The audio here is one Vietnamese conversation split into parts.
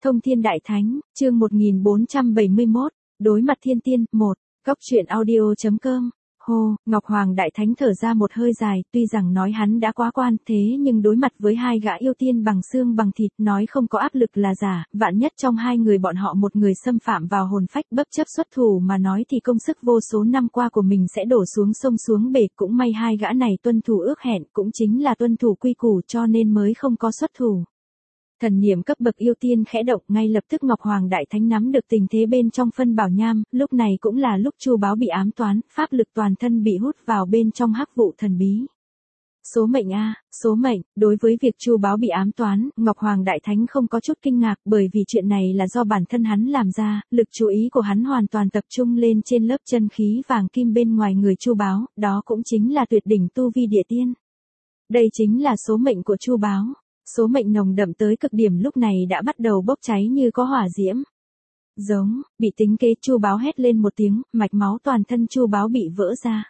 Thông Thiên Đại Thánh, chương 1471, đối mặt thiên tiên, 1, góc truyện audio.com. Hô, Ngọc Hoàng Đại Thánh thở ra một hơi dài, tuy rằng nói hắn đã quá quan thế nhưng đối mặt với hai gã yêu tiên bằng xương bằng thịt, nói không có áp lực là giả, vạn nhất trong hai người bọn họ một người xâm phạm vào hồn phách bất chấp xuất thủ mà nói thì công sức vô số năm qua của mình sẽ đổ xuống sông xuống bể, cũng may hai gã này tuân thủ ước hẹn, cũng chính là tuân thủ quy củ cho nên mới không có xuất thủ. Thần niệm cấp bậc yêu tiên khẽ động, ngay lập tức Ngọc Hoàng Đại Thánh nắm được tình thế bên trong phân bảo nham, lúc này cũng là lúc Chu Báo bị ám toán, pháp lực toàn thân bị hút vào bên trong hắc vụ thần bí. Số mệnh a, số mệnh, đối với việc Chu Báo bị ám toán, Ngọc Hoàng Đại Thánh không có chút kinh ngạc, bởi vì chuyện này là do bản thân hắn làm ra, lực chú ý của hắn hoàn toàn tập trung lên trên lớp chân khí vàng kim bên ngoài người Chu Báo, đó cũng chính là tuyệt đỉnh tu vi địa tiên. Đây chính là số mệnh của Chu Báo. Số mệnh nồng đậm tới cực điểm lúc này đã bắt đầu bốc cháy như có hỏa diễm. Giống, bị tính kế, Chu Báo hét lên một tiếng, mạch máu toàn thân Chu Báo bị vỡ ra.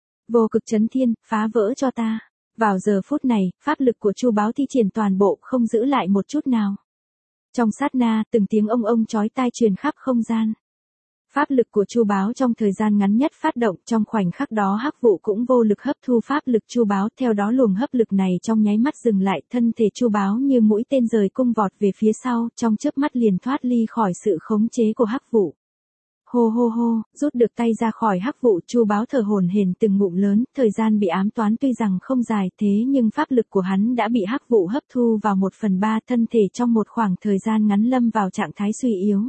Vô cực chấn thiên, phá vỡ cho ta. Vào giờ phút này, pháp lực của Chu Báo thi triển toàn bộ, không giữ lại một chút nào. Trong sát na, từng tiếng ông chói tai truyền khắp không gian. Pháp lực của Chu Báo trong thời gian ngắn nhất phát động, trong khoảnh khắc đó hắc vụ cũng vô lực hấp thu pháp lực Chu Báo, theo đó luồng hấp lực này trong nháy mắt dừng lại, thân thể Chu Báo như mũi tên rời cung vọt về phía sau, trong chớp mắt liền thoát ly khỏi sự khống chế của hắc vụ. Hô hô hô, rút được tay ra khỏi hắc vụ, Chu Báo thở hổn hển từng ngụm lớn, thời gian bị ám toán tuy rằng không dài thế nhưng pháp lực của hắn đã bị hắc vụ hấp thu vào 1/3, thân thể trong một khoảng thời gian ngắn lâm vào trạng thái suy yếu.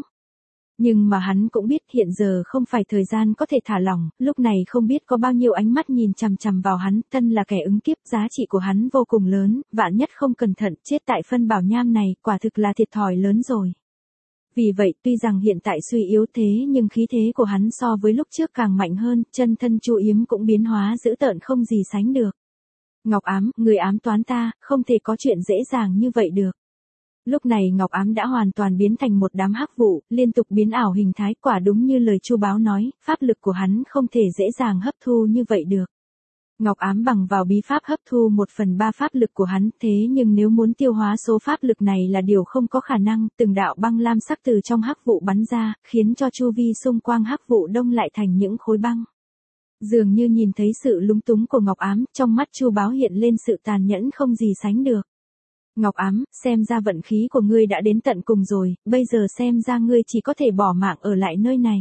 Nhưng mà hắn cũng biết hiện giờ không phải thời gian có thể thả lỏng, lúc này không biết có bao nhiêu ánh mắt nhìn chằm chằm vào hắn, thân là kẻ ứng kiếp, giá trị của hắn vô cùng lớn, vạn nhất không cẩn thận chết tại phân bảo nham này, quả thực là thiệt thòi lớn rồi. Vì vậy tuy rằng hiện tại suy yếu thế nhưng khí thế của hắn so với lúc trước càng mạnh hơn, chân thân Chu Yếm cũng biến hóa dữ tợn không gì sánh được. Ngọc Ám, người ám toán ta, không thể có chuyện dễ dàng như vậy được. Lúc này Ngọc Ám đã hoàn toàn biến thành một đám hắc vụ, liên tục biến ảo hình thái, quả đúng như lời Chu Báo nói, pháp lực của hắn không thể dễ dàng hấp thu như vậy được. Ngọc Ám bằng vào bí pháp hấp thu 1/3 pháp lực của hắn, thế nhưng nếu muốn tiêu hóa số pháp lực này là điều không có khả năng, từng đạo băng lam sắc từ trong hắc vụ bắn ra, khiến cho chu vi xung quanh hắc vụ đông lại thành những khối băng. Dường như nhìn thấy sự lúng túng của Ngọc Ám, trong mắt Chu Báo hiện lên sự tàn nhẫn không gì sánh được. Ngọc Ám, xem ra vận khí của ngươi đã đến tận cùng rồi, bây giờ xem ra ngươi chỉ có thể bỏ mạng ở lại nơi này.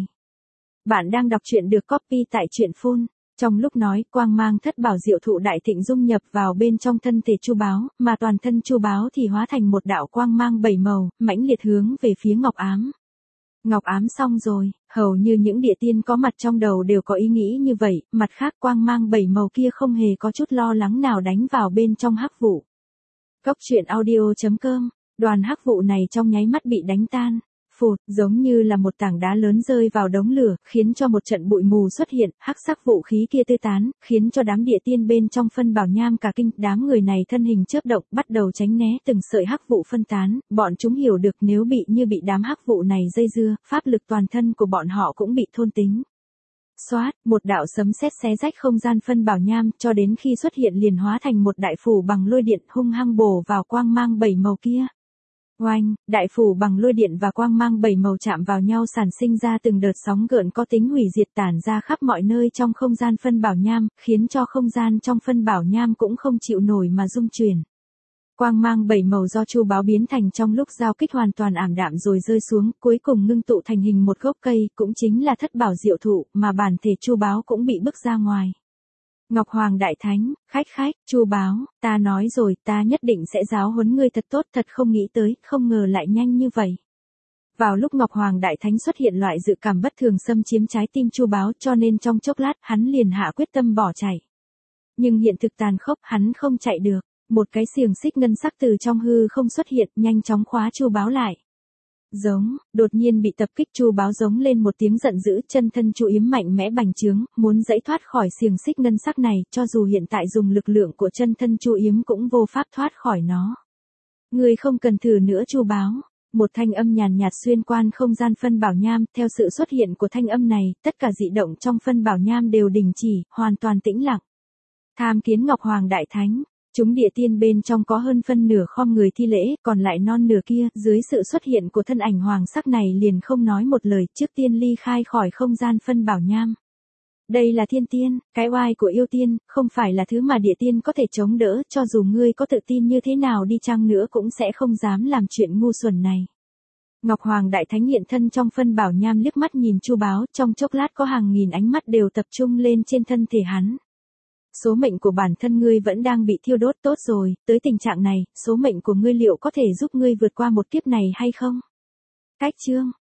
Bạn đang đọc truyện được copy tại truyện phun. Trong lúc nói, quang mang thất bảo diệu thụ đại thịnh dung nhập vào bên trong thân thể Chu Báo, mà toàn thân Chu Báo thì hóa thành một đạo quang mang 7 màu, mãnh liệt hướng về phía Ngọc Ám. Ngọc Ám xong rồi, hầu như những địa tiên có mặt trong đầu đều có ý nghĩ như vậy, mặt khác quang mang 7 màu kia không hề có chút lo lắng nào đánh vào bên trong hắc vụ. Góc truyện audio.com, đoàn hắc vụ này trong nháy mắt bị đánh tan, phụt, giống như là một tảng đá lớn rơi vào đống lửa, khiến cho một trận bụi mù xuất hiện, hắc sắc vũ khí kia tứ tán, khiến cho đám địa tiên bên trong phân bảo nham cả kinh, đám người này thân hình chớp động, bắt đầu tránh né từng sợi hắc vụ phân tán, bọn chúng hiểu được nếu bị đám hắc vụ này dây dưa, pháp lực toàn thân của bọn họ cũng bị thôn tính. Xoát, một đạo sấm sét xé rách không gian phân bảo nham, cho đến khi xuất hiện liền hóa thành một đại phủ bằng lôi điện hung hăng bổ vào quang mang 7 màu kia. Oanh, đại phủ bằng lôi điện và quang mang 7 màu chạm vào nhau sản sinh ra từng đợt sóng gợn có tính hủy diệt tản ra khắp mọi nơi trong không gian phân bảo nham, khiến cho không gian trong phân bảo nham cũng không chịu nổi mà rung chuyển. Quang mang 7 màu do Chu Báo biến thành trong lúc giao kích hoàn toàn ảm đạm rồi rơi xuống, cuối cùng ngưng tụ thành hình một gốc cây, cũng chính là thất bảo diệu thụ, mà bản thể Chu Báo cũng bị bức ra ngoài. Ngọc Hoàng Đại Thánh, khách, Chu Báo, ta nói rồi, ta nhất định sẽ giáo huấn ngươi thật tốt, thật không nghĩ tới, không ngờ lại nhanh như vậy. Vào lúc Ngọc Hoàng Đại Thánh xuất hiện loại dự cảm bất thường xâm chiếm trái tim Chu Báo, cho nên trong chốc lát hắn liền hạ quyết tâm bỏ chạy. Nhưng hiện thực tàn khốc, hắn không chạy được. Một cái xiềng xích ngân sắc từ trong hư không xuất hiện, nhanh chóng khóa Chu Báo lại. Giống, đột nhiên bị tập kích, Chu Báo giống lên một tiếng giận dữ, chân thân Chu Yếm mạnh mẽ bành trướng, muốn giãy thoát khỏi xiềng xích ngân sắc này, cho dù hiện tại dùng lực lượng của chân thân Chu Yếm cũng vô pháp thoát khỏi nó. Ngươi không cần thử nữa Chu Báo. Một thanh âm nhàn nhạt xuyên qua không gian phân bảo nham, theo sự xuất hiện của thanh âm này, tất cả dị động trong phân bảo nham đều đình chỉ, hoàn toàn tĩnh lặng. Tham kiến Ngọc Hoàng Đại Thánh. Chúng địa tiên bên trong có hơn phân nửa khom người thi lễ, còn lại non nửa kia, dưới sự xuất hiện của thân ảnh hoàng sắc này liền không nói một lời, trước tiên ly khai khỏi không gian phân bảo nham. Đây là thiên tiên, cái oai của yêu tiên, không phải là thứ mà địa tiên có thể chống đỡ, cho dù ngươi có tự tin như thế nào đi chăng nữa cũng sẽ không dám làm chuyện ngu xuẩn này. Ngọc Hoàng Đại Thánh hiện thân trong phân bảo nham liếc mắt nhìn Chu Báo, trong chốc lát có hàng nghìn ánh mắt đều tập trung lên trên thân thể hắn. Số mệnh của bản thân ngươi vẫn đang bị thiêu đốt, tốt rồi, tới tình trạng này, số mệnh của ngươi liệu có thể giúp ngươi vượt qua một kiếp này hay không? Cách chương